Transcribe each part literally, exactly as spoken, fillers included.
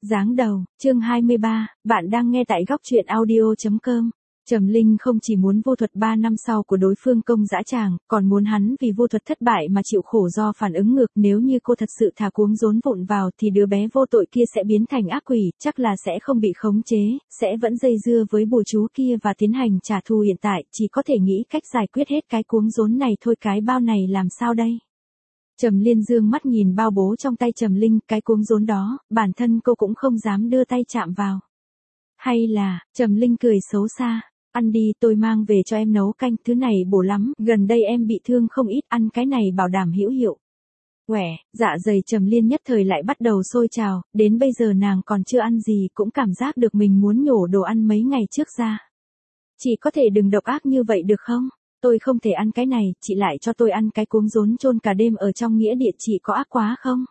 Giáng đầu, chương hai mươi ba, bạn đang nghe tại góc truyện audio chấm com. Trầm Linh không chỉ muốn vô thuật ba năm sau của đối phương công dã tràng, còn muốn hắn vì vô thuật thất bại mà chịu khổ do phản ứng ngược. Nếu như cô thật sự thả cuống rốn vụn vào thì đứa bé vô tội kia sẽ biến thành ác quỷ, chắc là sẽ không bị khống chế, sẽ vẫn dây dưa với bùa chú kia và tiến hành trả thù. Hiện tại chỉ có thể nghĩ cách giải quyết hết cái cuống rốn này thôi. Cái bao này làm sao đây? Trầm Liên dương mắt nhìn bao bố trong tay Trầm Linh, cái cuống rốn đó, bản thân cô cũng không dám đưa tay chạm vào. Hay là, Trầm Linh cười xấu xa, ăn đi, tôi mang về cho em nấu canh, thứ này bổ lắm, gần đây em bị thương không ít, ăn cái này bảo đảm hữu hiệu. Quẻ, dạ dày Trầm Liên nhất thời lại bắt đầu sôi trào, đến bây giờ nàng còn chưa ăn gì cũng cảm giác được mình muốn nhổ đồ ăn mấy ngày trước ra. Chị có thể đừng độc ác như vậy được không? Tôi không thể ăn cái này, chị lại cho tôi ăn cái cuống rốn chôn cả đêm ở trong nghĩa địa, chị có ác quá không?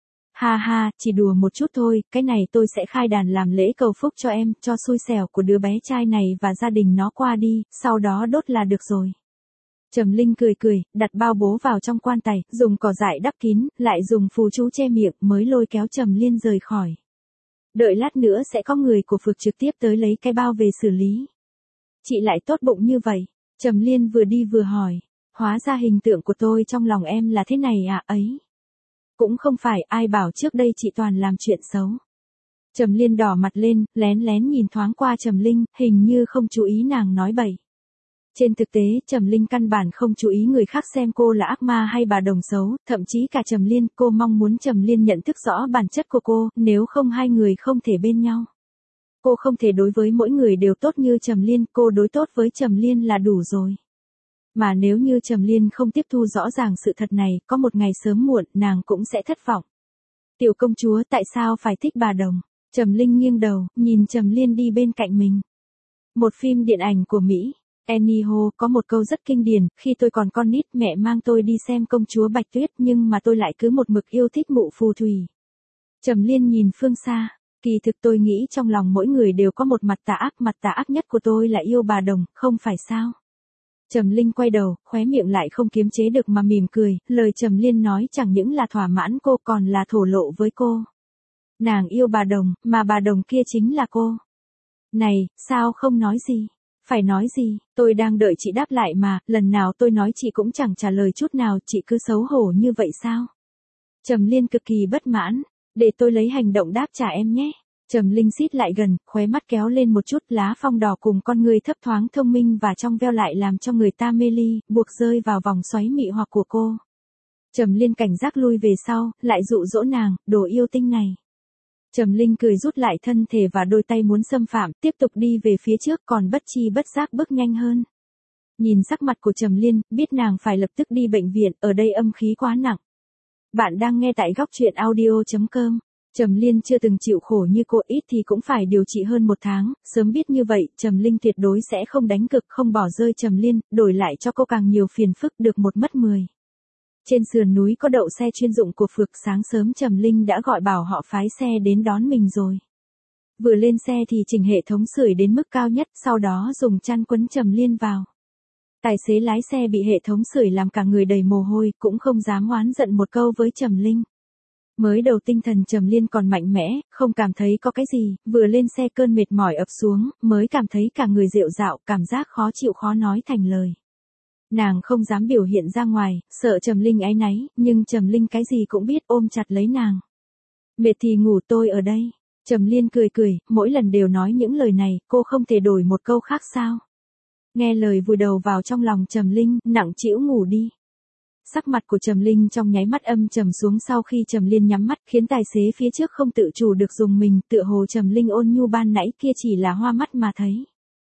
Ha ha, chỉ đùa một chút thôi, cái này tôi sẽ khai đàn làm lễ cầu phúc cho em, cho xui xẻo của đứa bé trai này và gia đình nó qua đi, sau đó đốt là được rồi. Trầm Linh cười cười, đặt bao bố vào trong quan tài, dùng cỏ dại đắp kín, lại dùng phù chú che miệng mới lôi kéo Trầm Liên rời khỏi. Đợi lát nữa sẽ có người của phường trực tiếp tới lấy cái bao về xử lý. Chị lại tốt bụng như vậy. Trầm Liên vừa đi vừa hỏi, hóa ra hình tượng của tôi trong lòng em là thế này à ấy. Cũng không phải, ai bảo trước đây chị toàn làm chuyện xấu. Trầm Liên đỏ mặt lên, lén lén nhìn thoáng qua Trầm Linh, hình như không chú ý nàng nói bậy. Trên thực tế, Trầm Linh căn bản không chú ý người khác xem cô là ác ma hay bà đồng xấu, thậm chí cả Trầm Liên, cô mong muốn Trầm Liên nhận thức rõ bản chất của cô, nếu không hai người không thể bên nhau. Cô không thể đối với mỗi người đều tốt như Trầm Liên, cô đối tốt với Trầm Liên là đủ rồi. Mà nếu như Trầm Liên không tiếp thu rõ ràng sự thật này, có một ngày sớm muộn, nàng cũng sẽ thất vọng. Tiểu công chúa tại sao phải thích bà đồng? Trầm Linh nghiêng đầu, nhìn Trầm Liên đi bên cạnh mình. Một phim điện ảnh của Mỹ. Anyhow, có một câu rất kinh điển, khi tôi còn con nít mẹ mang tôi đi xem công chúa Bạch Tuyết nhưng mà tôi lại cứ một mực yêu thích mụ phù thủy. Trầm Liên nhìn phương xa. Kỳ thực tôi nghĩ trong lòng mỗi người đều có một mặt tà ác, mặt tà ác nhất của tôi là yêu bà đồng, không phải sao? Trầm Linh quay đầu, khóe miệng lại không kiềm chế được mà mỉm cười, lời Trầm Liên nói chẳng những là thỏa mãn cô còn là thổ lộ với cô. Nàng yêu bà đồng, mà bà đồng kia chính là cô. Này, sao không nói gì? Phải nói gì, tôi đang đợi chị đáp lại mà, lần nào tôi nói chị cũng chẳng trả lời chút nào, chị cứ xấu hổ như vậy sao? Trầm Liên cực kỳ bất mãn. Để tôi lấy hành động đáp trả em nhé. Trầm Linh xít lại gần, khóe mắt kéo lên một chút, lá phong đỏ cùng con người thấp thoáng thông minh và trong veo lại làm cho người ta mê ly, buộc rơi vào vòng xoáy mị hoặc của cô. Trầm Liên cảnh giác lui về sau, lại dụ dỗ nàng, đồ yêu tinh này. Trầm Linh cười rút lại thân thể và đôi tay muốn xâm phạm, tiếp tục đi về phía trước còn bất chi bất giác bước nhanh hơn. Nhìn sắc mặt của Trầm Liên, biết nàng phải lập tức đi bệnh viện, ở đây âm khí quá nặng. Bạn đang nghe tại góc truyện audio chấm com. Trầm Liên chưa từng chịu khổ như cô, ít thì cũng phải điều trị hơn một tháng, sớm biết như vậy, Trầm Linh tuyệt đối sẽ không đánh cực, không bỏ rơi Trầm Liên, đổi lại cho cô càng nhiều phiền phức, được một mất mười. Trên sườn núi có đậu xe chuyên dụng của phường, sáng sớm Trầm Linh đã gọi bảo họ phái xe đến đón mình rồi. Vừa lên xe thì chỉnh hệ thống sưởi đến mức cao nhất, sau đó dùng chăn quấn Trầm Liên vào. Tài xế lái xe bị hệ thống sưởi làm cả người đầy mồ hôi, cũng không dám oán giận một câu với Trầm Linh. Mới đầu tinh thần Trầm Liên còn mạnh mẽ, không cảm thấy có cái gì, vừa lên xe cơn mệt mỏi ập xuống, mới cảm thấy cả người rệu rạo, cảm giác khó chịu khó nói thành lời. Nàng không dám biểu hiện ra ngoài, sợ Trầm Linh áy náy, nhưng Trầm Linh cái gì cũng biết, ôm chặt lấy nàng. Mệt thì ngủ, tôi ở đây. Trầm Liên cười cười, mỗi lần đều nói những lời này, cô không thể đổi một câu khác sao? Nghe lời vùi đầu vào trong lòng Trầm Linh, nặng trĩu ngủ đi. Sắc mặt của Trầm Linh trong nháy mắt âm trầm xuống sau khi Trầm Liên nhắm mắt, khiến tài xế phía trước không tự chủ được dùng mình, tựa hồ Trầm Linh ôn nhu ban nãy kia chỉ là hoa mắt mà thấy.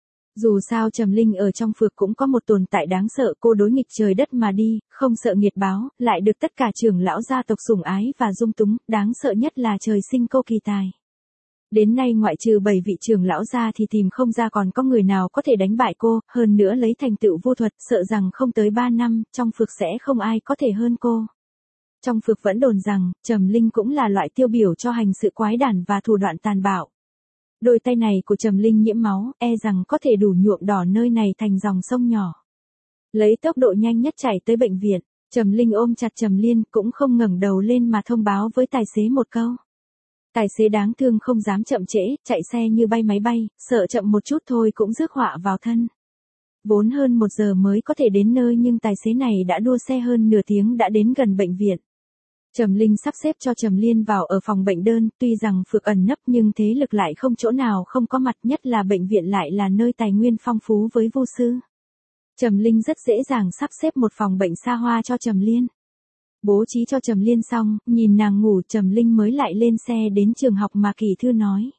Dù sao Trầm Linh ở trong phường cũng có một tồn tại đáng sợ, cô đối nghịch trời đất mà đi, không sợ nghiệt báo, lại được tất cả trưởng lão gia tộc sủng ái và dung túng, đáng sợ nhất là trời sinh cô kỳ tài. Đến nay ngoại trừ bảy vị trưởng lão ra thì tìm không ra còn có người nào có thể đánh bại cô, hơn nữa lấy thành tựu vô thuật, sợ rằng không tới ba năm, trong phường sẽ không ai có thể hơn cô. Trong phường vẫn đồn rằng, Trầm Linh cũng là loại tiêu biểu cho hành sự quái đản và thủ đoạn tàn bạo. Đôi tay này của Trầm Linh nhiễm máu, e rằng có thể đủ nhuộm đỏ nơi này thành dòng sông nhỏ. Lấy tốc độ nhanh nhất chạy tới bệnh viện, Trầm Linh ôm chặt Trầm Liên, cũng không ngẩng đầu lên mà thông báo với tài xế một câu. Tài xế đáng thương không dám chậm trễ, chạy xe như bay máy bay, sợ chậm một chút thôi cũng rước họa vào thân. Vốn hơn một giờ mới có thể đến nơi nhưng tài xế này đã đua xe hơn nửa tiếng đã đến gần bệnh viện. Trầm Linh sắp xếp cho Trầm Liên vào ở phòng bệnh đơn, tuy rằng Phược ẩn nấp nhưng thế lực lại không chỗ nào không có mặt, nhất là bệnh viện lại là nơi tài nguyên phong phú với vô sư. Trầm Linh rất dễ dàng sắp xếp một phòng bệnh xa hoa cho Trầm Liên. Bố trí cho Trầm Liên xong, nhìn nàng ngủ, Trầm Linh mới lại lên xe đến trường học mà Kỳ Thư nói.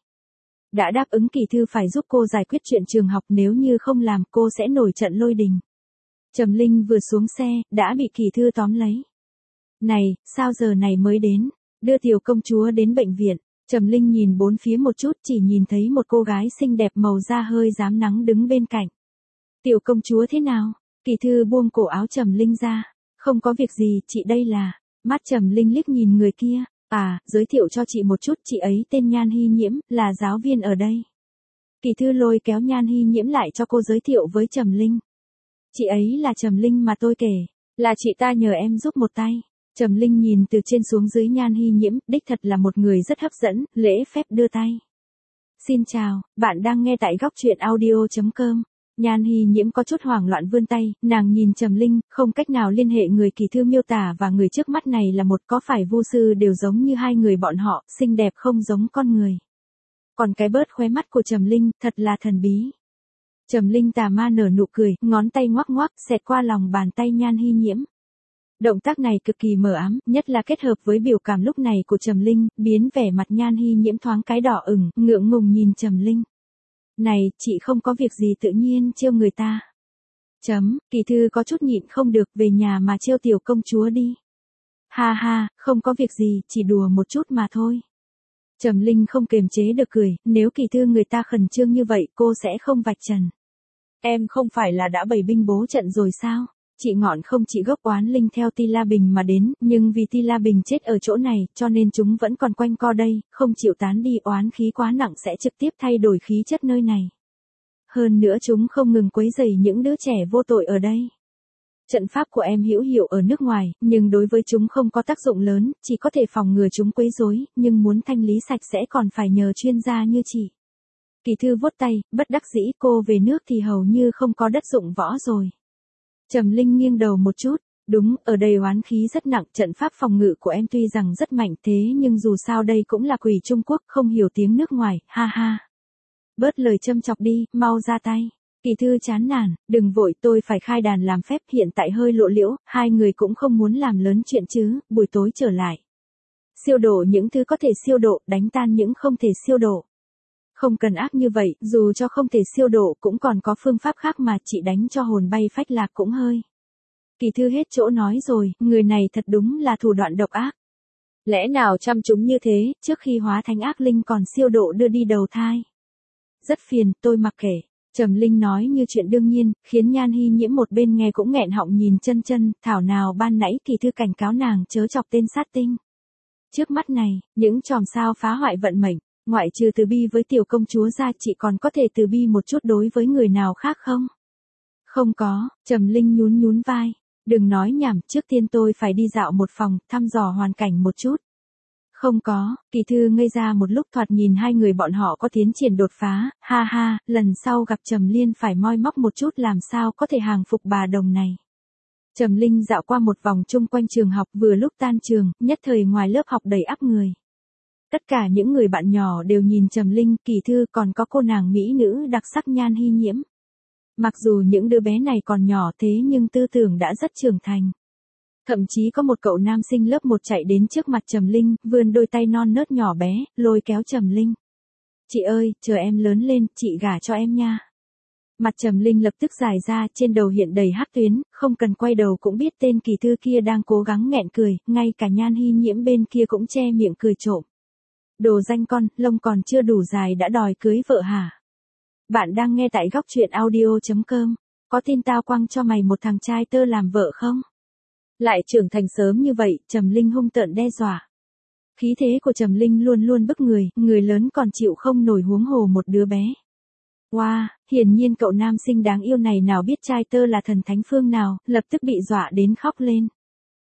Đã đáp ứng Kỳ Thư phải giúp cô giải quyết chuyện trường học, nếu như không làm cô sẽ nổi trận lôi đình. Trầm Linh vừa xuống xe, đã bị Kỳ Thư tóm lấy. Này, sao giờ này mới đến, đưa tiểu công chúa đến bệnh viện. Trầm Linh nhìn bốn phía một chút, chỉ nhìn thấy một cô gái xinh đẹp màu da hơi rám nắng đứng bên cạnh. Tiểu công chúa thế nào? Kỳ Thư buông cổ áo Trầm Linh ra. Không có việc gì, chị đây là. Mắt Trầm Linh liếc nhìn người kia. À, giới thiệu cho chị một chút, chị ấy tên Nhan Hy Nhiễm, là giáo viên ở đây. Kỳ Thư lôi kéo Nhan Hy Nhiễm lại cho cô giới thiệu với Trầm Linh. Chị ấy là Trầm Linh mà tôi kể, là chị ta nhờ em giúp một tay. Trầm Linh nhìn từ trên xuống dưới Nhan Hy Nhiễm, đích thật là một người rất hấp dẫn, lễ phép đưa tay. Xin chào, bạn đang nghe tại góc truyện audio chấm com. Nhan Hy Nhiễm có chút hoảng loạn vươn tay, nàng nhìn Trầm Linh, không cách nào liên hệ người Kỳ Thư miêu tả và người trước mắt này là một, có phải vô sư đều giống như hai người bọn họ, xinh đẹp không giống con người. Còn cái bớt khóe mắt của Trầm Linh, thật là thần bí. Trầm Linh tà ma nở nụ cười, ngón tay ngoắc ngoắc, xẹt qua lòng bàn tay Nhan Hy Nhiễm. Động tác này cực kỳ mờ ám, nhất là kết hợp với biểu cảm lúc này của Trầm Linh, biến vẻ mặt Nhan Hy Nhiễm thoáng cái đỏ ửng, ngượng ngùng nhìn Trầm Linh. Này, chị không có việc gì tự nhiên trêu người ta. Chấm, Kỳ Thư có chút nhịn không được, về nhà mà trêu tiểu công chúa đi. Ha ha, không có việc gì, chỉ đùa một chút mà thôi. Trầm Linh không kiềm chế được cười, nếu Kỳ Thư người ta khẩn trương như vậy cô sẽ không vạch trần. Em không phải là đã bày binh bố trận rồi sao? Chị ngọn không chỉ gốc oán linh theo Ti La Bình mà đến, nhưng vì Ti La Bình chết ở chỗ này, cho nên chúng vẫn còn quanh co đây, không chịu tán đi, oán khí quá nặng sẽ trực tiếp thay đổi khí chất nơi này. Hơn nữa chúng không ngừng quấy rầy những đứa trẻ vô tội ở đây. Trận pháp của em hữu hiệu ở nước ngoài, nhưng đối với chúng không có tác dụng lớn, chỉ có thể phòng ngừa chúng quấy rối, nhưng muốn thanh lý sạch sẽ còn phải nhờ chuyên gia như chị. Kỳ Thư vuốt tay, bất đắc dĩ, cô về nước thì hầu như không có đất dụng võ rồi. Trầm Linh nghiêng đầu một chút, đúng, ở đây oán khí rất nặng, trận pháp phòng ngự của em tuy rằng rất mạnh thế nhưng dù sao đây cũng là quỷ Trung Quốc, không hiểu tiếng nước ngoài, ha ha. Bớt lời châm chọc đi, mau ra tay. Kỳ Thư chán nản, đừng vội, tôi phải khai đàn làm phép, hiện tại hơi lộ liễu, hai người cũng không muốn làm lớn chuyện chứ, buổi tối trở lại. Siêu độ những thứ có thể siêu độ, đánh tan những không thể siêu độ. Không cần ác như vậy, dù cho không thể siêu độ cũng còn có phương pháp khác mà, chị đánh cho hồn bay phách lạc cũng hơi. Kỳ Thư hết chỗ nói rồi, người này thật đúng là thủ đoạn độc ác. Lẽ nào chăm chúng như thế, trước khi hóa thành ác linh còn siêu độ đưa đi đầu thai. Rất phiền, tôi mặc kệ. Trầm Linh nói như chuyện đương nhiên, khiến Nhan Hy Nhiễm một bên nghe cũng nghẹn họng nhìn chân chân, thảo nào ban nãy Kỳ Thư cảnh cáo nàng chớ chọc tên sát tinh. Trước mắt này, những chòm sao phá hoại vận mệnh. Ngoại trừ từ bi với tiểu công chúa ra, chị còn có thể từ bi một chút đối với người nào khác không? Không có, Trầm Linh nhún nhún vai. Đừng nói nhảm, trước tiên tôi phải đi dạo một phòng, thăm dò hoàn cảnh một chút. Không có, Kỳ Thư ngây ra một lúc, thoạt nhìn hai người bọn họ có tiến triển đột phá, ha ha, lần sau gặp Trầm Liên phải moi móc một chút làm sao có thể hàng phục bà đồng này. Trầm Linh dạo qua một vòng chung quanh trường học, vừa lúc tan trường, nhất thời ngoài lớp học đầy ắp người. Tất cả những người bạn nhỏ đều nhìn Trầm Linh, Kỳ Thư, còn có cô nàng mỹ nữ đặc sắc Nhan Hy Nhiễm. Mặc dù những đứa bé này còn nhỏ thế nhưng tư tưởng đã rất trưởng thành. Thậm chí có một cậu nam sinh lớp một chạy đến trước mặt Trầm Linh, vươn đôi tay non nớt nhỏ bé, lôi kéo Trầm Linh. Chị ơi, chờ em lớn lên, chị gả cho em nha. Mặt Trầm Linh lập tức dài ra, trên đầu hiện đầy hắc tuyến, không cần quay đầu cũng biết tên Kỳ Thư kia đang cố gắng nghẹn cười, ngay cả Nhan Hy Nhiễm bên kia cũng che miệng cười trộm. Đồ danh con, lông còn chưa đủ dài đã đòi cưới vợ hả? Bạn đang nghe tại góc truyện audio chấm com. Có tin tao quăng cho mày một thằng trai tơ làm vợ không? Lại trưởng thành sớm như vậy, Trầm Linh hung tợn đe dọa. Khí thế của Trầm Linh luôn luôn bức người, người lớn còn chịu không nổi huống hồ một đứa bé. Wow, hiển nhiên cậu nam sinh đáng yêu này nào biết trai tơ là thần thánh phương nào, lập tức bị dọa đến khóc lên.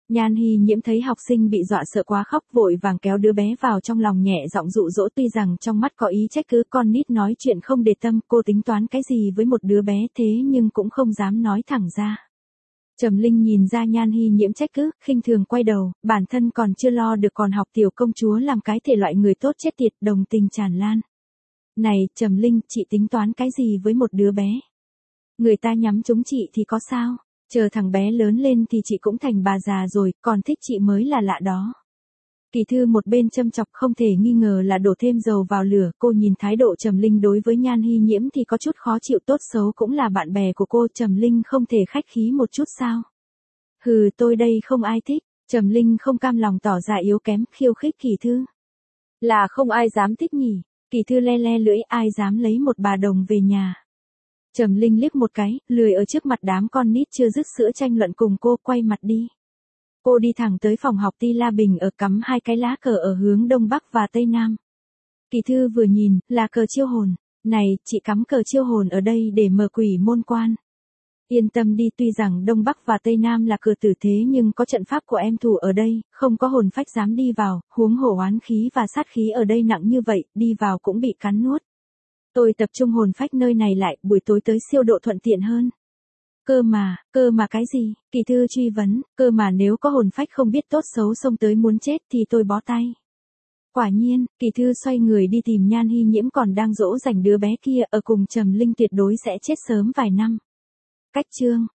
Nhan Hy Nhiễm thấy học sinh bị dọa sợ quá khóc vội vàng kéo đứa bé vào trong lòng nhẹ giọng dụ dỗ, tuy rằng trong mắt có ý trách cứ con nít nói chuyện không để tâm, cô tính toán cái gì với một đứa bé thế nhưng cũng không dám nói thẳng ra. Trầm Linh nhìn ra Nhan Hy Nhiễm trách cứ, khinh thường quay đầu, bản thân còn chưa lo được còn học tiểu công chúa làm cái thể loại người tốt chết tiệt, đồng tình tràn lan. Này, Trầm Linh, chị tính toán cái gì với một đứa bé? Người ta nhắm trúng chị thì có sao? Chờ thằng bé lớn lên thì chị cũng thành bà già rồi, còn thích chị mới là lạ đó. Kỳ Thư một bên châm chọc không thể nghi ngờ là đổ thêm dầu vào lửa, cô nhìn thái độ Trầm Linh đối với Nhan Hy Nhiễm thì có chút khó chịu, tốt xấu cũng là bạn bè của cô, Trầm Linh không thể khách khí một chút sao? Hừ, tôi đây không ai thích, Trầm Linh không cam lòng tỏ ra yếu kém, khiêu khích Kỳ Thư. Là không ai dám thích nhỉ? Kỳ Thư le le lưỡi, ai dám lấy một bà đồng về nhà? Trầm Linh liếc một cái, lười ở trước mặt đám con nít chưa dứt sữa tranh luận cùng cô, quay mặt đi. Cô đi thẳng tới phòng học Ti La Bình ở, cắm hai cái lá cờ ở hướng đông bắc và tây nam. Kỳ Thư vừa nhìn, là cờ chiêu hồn. Này, chị cắm cờ chiêu hồn ở đây để mở quỷ môn quan. Yên tâm đi, tuy rằng đông bắc và tây nam là cửa tử thế nhưng có trận pháp của em thủ ở đây, không có hồn phách dám đi vào, huống hồ oán khí và sát khí ở đây nặng như vậy, đi vào cũng bị cắn nuốt. Tôi tập trung hồn phách nơi này lại, buổi tối tới siêu độ thuận tiện hơn. Cơ mà, cơ mà cái gì? Kỳ Thư truy vấn, cơ mà nếu có hồn phách không biết tốt xấu xông tới muốn chết thì tôi bó tay. Quả nhiên, Kỳ Thư xoay người đi tìm Nhan Hy Nhiễm còn đang dỗ dành đứa bé kia, ở cùng Trầm Linh tuyệt đối sẽ chết sớm vài năm. Cách chương